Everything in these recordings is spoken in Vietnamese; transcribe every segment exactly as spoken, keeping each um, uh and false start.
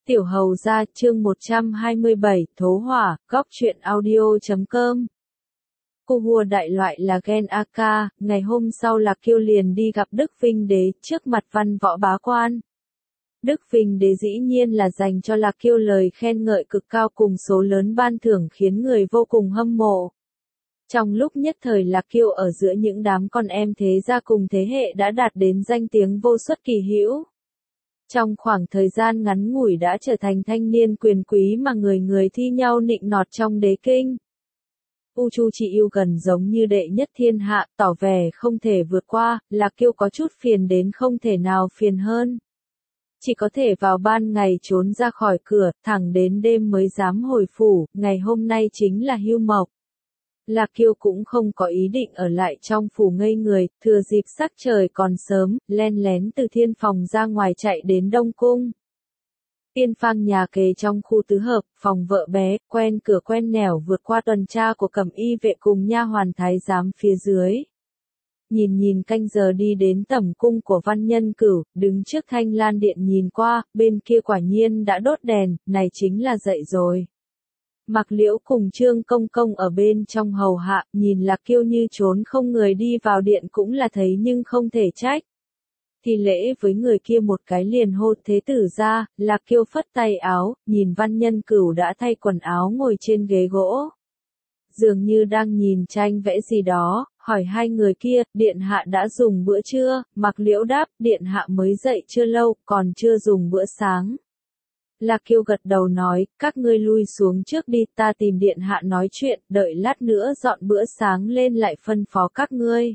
Tiểu Hầu Gia chương một trăm hai mươi bảy Thố Hỏa, góc truyện audio chấm com. Cô vua đại loại là Gen a ca, ngày hôm sau Lạc Kiêu liền đi gặp Đức Vinh Đế trước mặt văn võ bá quan. Đức Vinh Đế dĩ nhiên là dành cho Lạc Kiêu lời khen ngợi cực cao cùng số lớn ban thưởng khiến người vô cùng hâm mộ. Trong lúc nhất thời Lạc Kiêu ở giữa những đám con em thế gia cùng thế hệ đã đạt đến danh tiếng vô xuất kỳ hữu. Trong khoảng thời gian ngắn ngủi đã trở thành thanh niên quyền quý mà người người thi nhau nịnh nọt trong đế kinh. U Chu Trị Yêu gần giống như đệ nhất thiên hạ, tỏ vẻ không thể vượt qua, Lạc Kiêu có chút phiền đến không thể nào phiền hơn. Chỉ có thể vào ban ngày trốn ra khỏi cửa, thẳng đến đêm mới dám hồi phủ, ngày hôm nay chính là hưu mộc. Lạc Kiêu cũng không có ý định ở lại trong phủ ngây người, thừa dịp sắc trời còn sớm, len lén từ thiên phòng ra ngoài chạy đến Đông Cung. Tiên Phang nhà kề trong khu tứ hợp, phòng vợ bé, quen cửa quen nẻo vượt qua tuần tra của cẩm y vệ cùng nha hoàn thái giám phía dưới. Nhìn nhìn canh giờ đi đến tẩm cung của Văn Nhân Cửu, đứng trước Thanh Lan Điện nhìn qua, bên kia quả nhiên đã đốt đèn, này chính là dậy rồi. Mạc Liễu cùng Trương Công Công ở bên trong hầu hạ, nhìn Lạc Kiêu như trốn không người đi vào điện cũng là thấy nhưng không thể trách. Thì lễ với người kia một cái liền hô thế tử ra, Lạc Kiêu phất tay áo, nhìn Văn Nhân Cửu đã thay quần áo ngồi trên ghế gỗ. Dường như đang nhìn tranh vẽ gì đó, hỏi hai người kia, điện hạ đã dùng bữa trưa, Mạc Liễu đáp, điện hạ mới dậy chưa lâu, còn chưa dùng bữa sáng. Lạc Kiêu gật đầu nói, các ngươi lui xuống trước đi, ta tìm điện hạ nói chuyện, đợi lát nữa dọn bữa sáng lên lại phân phó các ngươi.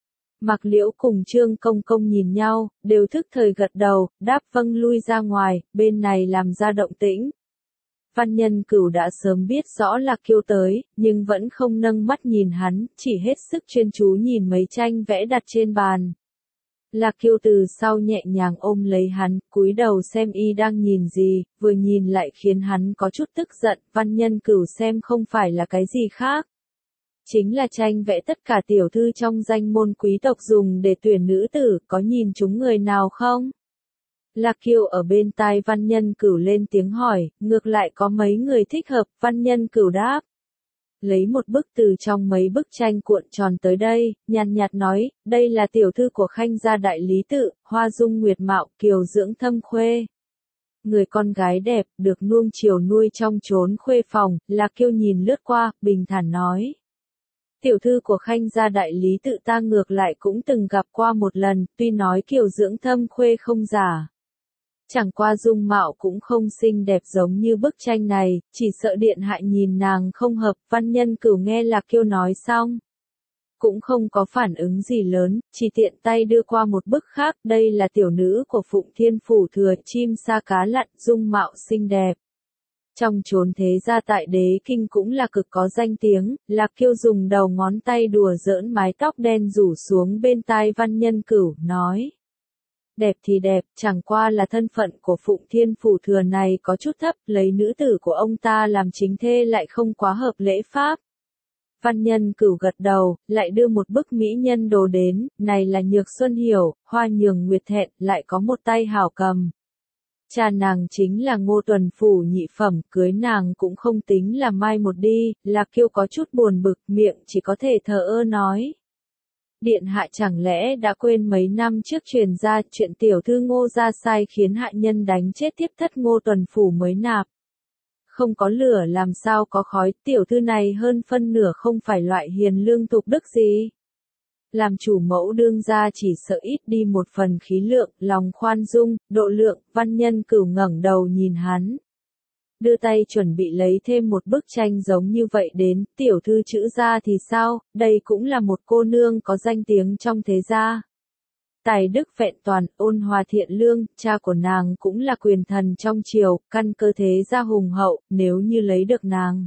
Mạc Liễu cùng Trương Công Công nhìn nhau, đều thức thời gật đầu, đáp vâng lui ra ngoài, bên này làm ra động tĩnh. Văn Nhân Cửu đã sớm biết rõ Lạc Kiêu tới, nhưng vẫn không nâng mắt nhìn hắn, chỉ hết sức chuyên chú nhìn mấy tranh vẽ đặt trên bàn. Lạc Kiêu từ sau nhẹ nhàng ôm lấy hắn, cúi đầu xem y đang nhìn gì, vừa nhìn lại khiến hắn có chút tức giận, Văn Nhân Cửu xem không phải là cái gì khác. Chính là tranh vẽ tất cả tiểu thư trong danh môn quý tộc dùng để tuyển nữ tử, có nhìn chúng người nào không? Lạc Kiêu ở bên tai Văn Nhân Cửu lên tiếng hỏi, ngược lại có mấy người thích hợp, Văn Nhân Cửu đáp. Lấy một bức từ trong mấy bức tranh cuộn tròn tới đây, nhàn nhạt nói, đây là tiểu thư của Khanh gia đại lý tự, hoa dung nguyệt mạo, kiều dưỡng thâm khuê. Người con gái đẹp, được nuông chiều nuôi trong chốn khuê phòng, Lạc Kiêu nhìn lướt qua, bình thản nói. Tiểu thư của Khanh gia đại lý tự ta ngược lại cũng từng gặp qua một lần, tuy nói kiều dưỡng thâm khuê không giả. Chẳng qua dung mạo cũng không xinh đẹp giống như bức tranh này, chỉ sợ điện hạ nhìn nàng không hợp. Văn Nhân Cửu nghe Lạc Kiêu nói xong, cũng không có phản ứng gì lớn, chỉ tiện tay đưa qua một bức khác, đây là tiểu nữ của Phụng Thiên Phủ Thừa, chim sa cá lặn, dung mạo xinh đẹp. Trong chốn thế gia tại đế kinh cũng là cực có danh tiếng, Lạc Kiêu dùng đầu ngón tay đùa giỡn mái tóc đen rủ xuống bên tai Văn Nhân Cửu, nói. Đẹp thì đẹp, chẳng qua là thân phận của Phụng Thiên Phủ Thừa này có chút thấp, lấy nữ tử của ông ta làm chính thê lại không quá hợp lễ pháp. Văn Nhân Cửu gật đầu, lại đưa một bức mỹ nhân đồ đến, này là Nhược Xuân Hiểu, hoa nhường nguyệt thẹn, lại có một tay hảo cầm. Cha nàng chính là Ngô Tuần Phủ nhị phẩm, cưới nàng cũng không tính là mai một đi, Lạc Kiêu có chút buồn bực, miệng chỉ có thể thờ ơ nói. Điện hạ chẳng lẽ đã quên mấy năm trước truyền ra chuyện tiểu thư Ngô gia sai khiến hạ nhân đánh chết tiếp thất Ngô Tuần Phủ mới nạp. Không có lửa làm sao có khói, tiểu thư này hơn phân nửa không phải loại hiền lương tục đức gì. Làm chủ mẫu đương gia chỉ sợ ít đi một phần khí lượng, lòng khoan dung, độ lượng. Văn Nhân Cửu ngẩng đầu nhìn hắn. Đưa tay chuẩn bị lấy thêm một bức tranh giống như vậy đến, tiểu thư chữ gia thì sao, đây cũng là một cô nương có danh tiếng trong thế gia. Tài đức vẹn toàn, ôn hòa thiện lương, cha của nàng cũng là quyền thần trong triều, căn cơ thế gia hùng hậu, nếu như lấy được nàng.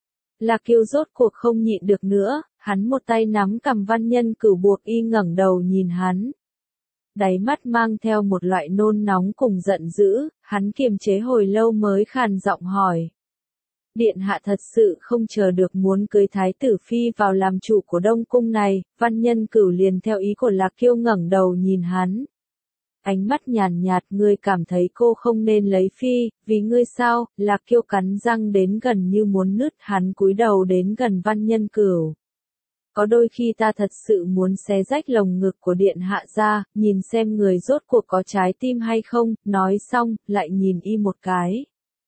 Lạc Kiêu rốt cuộc không nhịn được nữa, hắn một tay nắm cầm Văn Nhân Cửu buộc y ngẩng đầu nhìn hắn. Đáy mắt mang theo một loại nôn nóng cùng giận dữ, hắn kiềm chế hồi lâu mới khàn giọng hỏi. Điện hạ thật sự không chờ được muốn cưới Thái tử Phi vào làm chủ của Đông Cung này, Văn Nhân Cửu liền theo ý của Lạc Kiêu ngẩng đầu nhìn hắn. Ánh mắt nhàn nhạt, ngươi cảm thấy cô không nên lấy phi, vì ngươi sao? Lạc Kiêu cắn răng đến gần như muốn nứt, hắn cúi đầu đến gần Văn Nhân Cửu. Có đôi khi ta thật sự muốn xé rách lồng ngực của điện hạ ra, nhìn xem người rốt cuộc có trái tim hay không, nói xong, lại nhìn y một cái.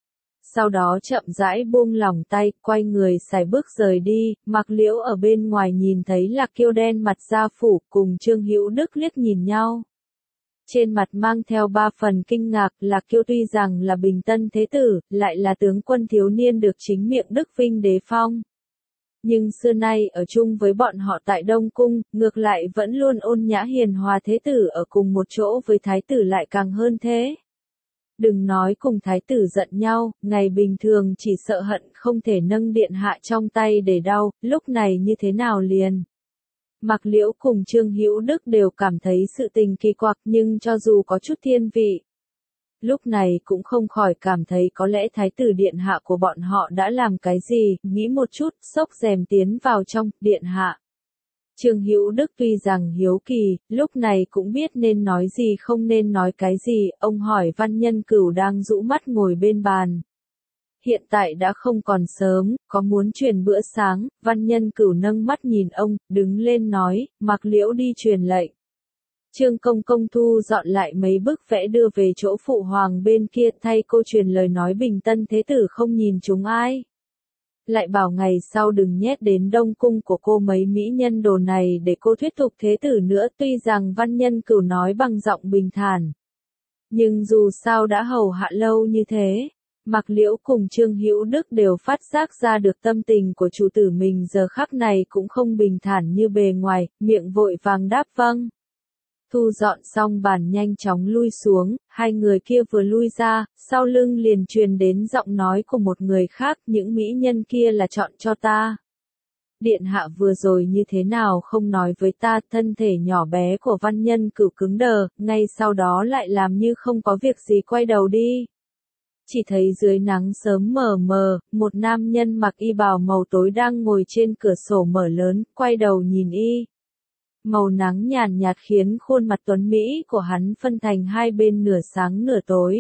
Sau đó chậm rãi buông lỏng tay, quay người xài bước rời đi, Mạc Liễu ở bên ngoài nhìn thấy Lạc Kiêu đen mặt ra phủ, cùng Trương Hữu Đức liếc nhìn nhau. Trên mặt mang theo ba phần kinh ngạc, Lạc Kiêu tuy rằng là bình tân thế tử, lại là tướng quân thiếu niên được chính miệng Đức Vinh đế phong. Nhưng xưa nay ở chung với bọn họ tại Đông Cung, ngược lại vẫn luôn ôn nhã hiền hòa, thế tử ở cùng một chỗ với thái tử lại càng hơn thế. Đừng nói cùng thái tử giận nhau, ngày bình thường chỉ sợ hận không thể nâng điện hạ trong tay để đau, lúc này như thế nào liền. Mạc Liễu cùng Trương Hữu Đức đều cảm thấy sự tình kỳ quặc, nhưng cho dù có chút thiên vị, lúc này cũng không khỏi cảm thấy có lẽ thái tử điện hạ của bọn họ đã làm cái gì, nghĩ một chút, xốc rèm tiến vào trong, điện hạ. Trương Hữu Đức tuy rằng hiếu kỳ, lúc này cũng biết nên nói gì không nên nói cái gì, ông hỏi Văn Nhân Cửu đang rũ mắt ngồi bên bàn. Hiện tại đã không còn sớm, có muốn truyền bữa sáng, Văn Nhân Cửu nâng mắt nhìn ông, đứng lên nói, Mạc Liễu đi truyền lệnh. Trương Công Công thu dọn lại mấy bức vẽ đưa về chỗ phụ hoàng bên kia, thay cô truyền lời nói bình tân thế tử không nhìn chúng ai. Lại bảo ngày sau đừng nhét đến Đông Cung của cô mấy mỹ nhân đồ này để cô thuyết phục thế tử nữa, tuy rằng Văn Nhân Cửu nói bằng giọng bình thản. Nhưng dù sao đã hầu hạ lâu như thế, Mạc Liễu cùng Trương Hữu Đức đều phát giác ra được tâm tình của chủ tử mình giờ khắc này cũng không bình thản như bề ngoài, miệng vội vàng đáp vâng. Thu dọn xong bàn nhanh chóng lui xuống, hai người kia vừa lui ra, sau lưng liền truyền đến giọng nói của một người khác, những mỹ nhân kia là chọn cho ta. Điện hạ vừa rồi như thế nào không nói với ta, thân thể nhỏ bé của Văn Nhân Cửu cứng đờ, ngay sau đó lại làm như không có việc gì quay đầu đi. Chỉ thấy dưới nắng sớm mờ mờ, một nam nhân mặc y bào màu tối đang ngồi trên cửa sổ mở lớn, quay đầu nhìn y. Màu nắng nhàn nhạt khiến khuôn mặt tuấn Mỹ của hắn phân thành hai bên nửa sáng nửa tối.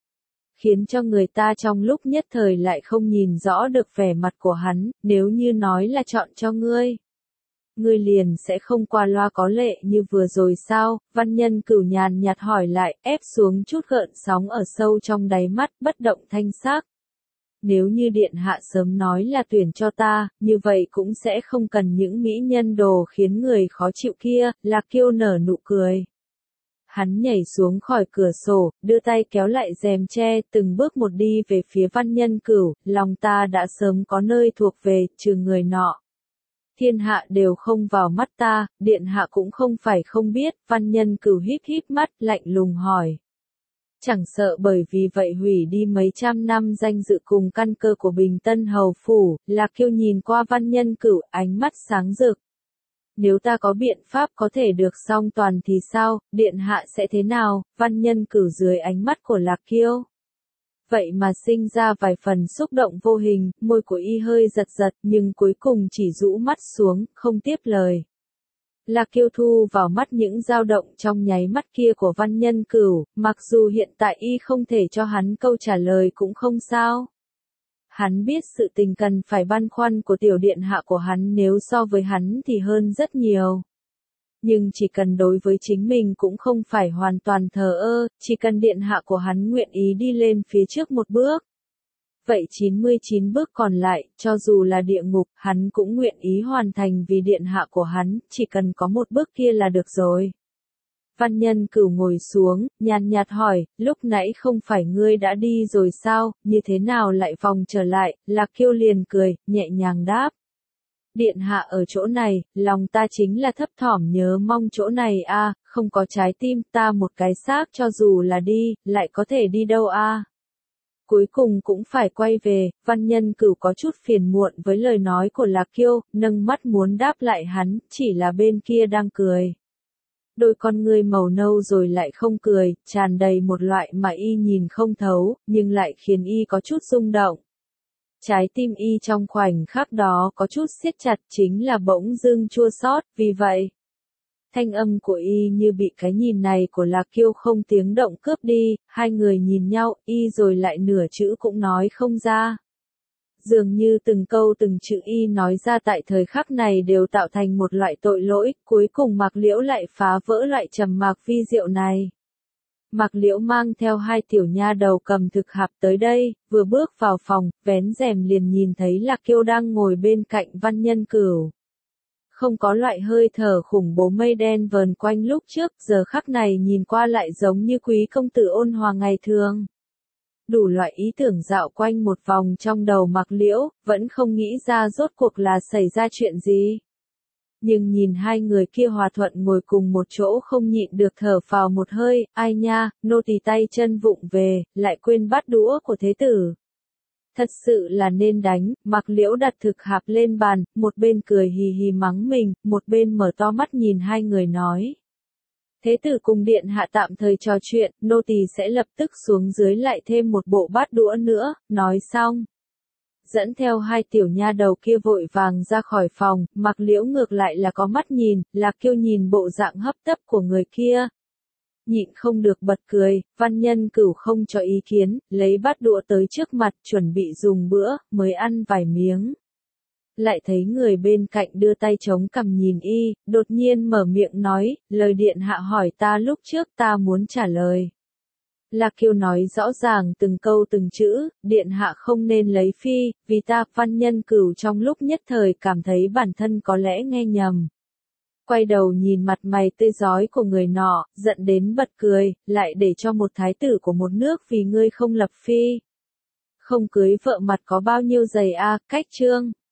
Khiến cho người ta trong lúc nhất thời lại không nhìn rõ được vẻ mặt của hắn, nếu như nói là chọn cho ngươi. Ngươi liền sẽ không qua loa có lệ như vừa rồi sao, Văn Nhân Cửu nhàn nhạt hỏi lại, ép xuống chút gợn sóng ở sâu trong đáy mắt, bất động thanh sắc. Nếu như điện hạ sớm nói là tuyển cho ta, như vậy cũng sẽ không cần những mỹ nhân đồ khiến người khó chịu kia, Lạc Kiêu nở nụ cười. Hắn nhảy xuống khỏi cửa sổ, đưa tay kéo lại rèm tre, từng bước một đi về phía Văn Nhân Cửu, lòng ta đã sớm có nơi thuộc về, trừ người nọ. Thiên hạ đều không vào mắt ta, điện hạ cũng không phải không biết, Văn Nhân Cửu híp híp mắt, lạnh lùng hỏi. Chẳng sợ bởi vì vậy hủy đi mấy trăm năm danh dự cùng căn cơ của Bình Tân Hầu Phủ, Lạc Kiêu nhìn qua Văn Nhân Cửu, ánh mắt sáng rực. Nếu ta có biện pháp có thể được song toàn thì sao, điện hạ sẽ thế nào, Văn Nhân Cửu dưới ánh mắt của Lạc Kiêu. Vậy mà sinh ra vài phần xúc động vô hình, môi của y hơi giật giật nhưng cuối cùng chỉ rũ mắt xuống, không tiếp lời. Lạc Kiêu thu vào mắt những dao động trong nháy mắt kia của Văn Nhân Cửu, mặc dù hiện tại y không thể cho hắn câu trả lời cũng không sao. Hắn biết sự tình cần phải băn khoăn của tiểu điện hạ của hắn nếu so với hắn thì hơn rất nhiều. Nhưng chỉ cần đối với chính mình cũng không phải hoàn toàn thờ ơ, chỉ cần điện hạ của hắn nguyện ý đi lên phía trước một bước. Vậy chín mươi chín bước còn lại, cho dù là địa ngục, hắn cũng nguyện ý hoàn thành vì điện hạ của hắn, chỉ cần có một bước kia là được rồi. Văn Nhân Cửu ngồi xuống, nhàn nhạt hỏi, lúc nãy không phải ngươi đã đi rồi sao, như thế nào lại vòng trở lại, Lạc Kiêu liền cười, nhẹ nhàng đáp. Điện hạ ở chỗ này, lòng ta chính là thấp thỏm nhớ mong chỗ này a, không có trái tim ta một cái xác cho dù là đi, lại có thể đi đâu a. Cuối cùng cũng phải quay về, Văn Nhân Cửu có chút phiền muộn với lời nói của Lạc Kiêu, nâng mắt muốn đáp lại hắn, chỉ là bên kia đang cười. Đôi con ngươi màu nâu rồi lại không cười, tràn đầy một loại mà y nhìn không thấu, nhưng lại khiến y có chút rung động. Trái tim y trong khoảnh khắc đó có chút siết chặt chính là bỗng dưng chua xót, vì vậy. Thanh âm của y như bị cái nhìn này của Lạc Kiêu không tiếng động cướp đi, hai người nhìn nhau, y rồi lại nửa chữ cũng nói không ra. Dường như từng câu từng chữ y nói ra tại thời khắc này đều tạo thành một loại tội lỗi, cuối cùng Mạc Liễu lại phá vỡ loại trầm mặc vi diệu này. Mạc Liễu mang theo hai tiểu nha đầu cầm thực hạp tới đây, vừa bước vào phòng, vén rèm liền nhìn thấy Lạc Kiêu đang ngồi bên cạnh Văn Nhân Cửu. Không có loại hơi thở khủng bố mây đen vờn quanh lúc trước, giờ khắc này nhìn qua lại giống như quý công tử ôn hòa ngày thường. Đủ loại ý tưởng dạo quanh một vòng trong đầu Mạc Liễu, vẫn không nghĩ ra rốt cuộc là xảy ra chuyện gì. Nhưng nhìn hai người kia hòa thuận ngồi cùng một chỗ không nhịn được thở phào một hơi, ai nha, nô tỳ tay chân vụng về, lại quên bắt đũa của thế tử. Thật sự là nên đánh, Mạc Liễu đặt thực hạp lên bàn, một bên cười hì hì mắng mình, một bên mở to mắt nhìn hai người nói. Thế tử cùng điện hạ tạm thời trò chuyện, nô tỳ sẽ lập tức xuống dưới lại thêm một bộ bát đũa nữa, nói xong. Dẫn theo hai tiểu nha đầu kia vội vàng ra khỏi phòng, Mạc Liễu ngược lại là có mắt nhìn, Lạc Kiêu nhìn bộ dạng hấp tấp của người kia. Nhịn không được bật cười, Văn Nhân Cửu không cho ý kiến, lấy bát đũa tới trước mặt chuẩn bị dùng bữa, mới ăn vài miếng. Lại thấy người bên cạnh đưa tay chống cằm nhìn y, đột nhiên mở miệng nói, lời điện hạ hỏi ta lúc trước ta muốn trả lời. Lạc Kiêu nói rõ ràng từng câu từng chữ, điện hạ không nên lấy phi, vì ta. Văn Nhân Cửu trong lúc nhất thời cảm thấy bản thân có lẽ nghe nhầm. Quay đầu nhìn mặt mày tươi rói của người nọ, giận đến bật cười, lại để cho một thái tử của một nước vì ngươi không lập phi. Không cưới vợ mặt có bao nhiêu giày a, cách chương.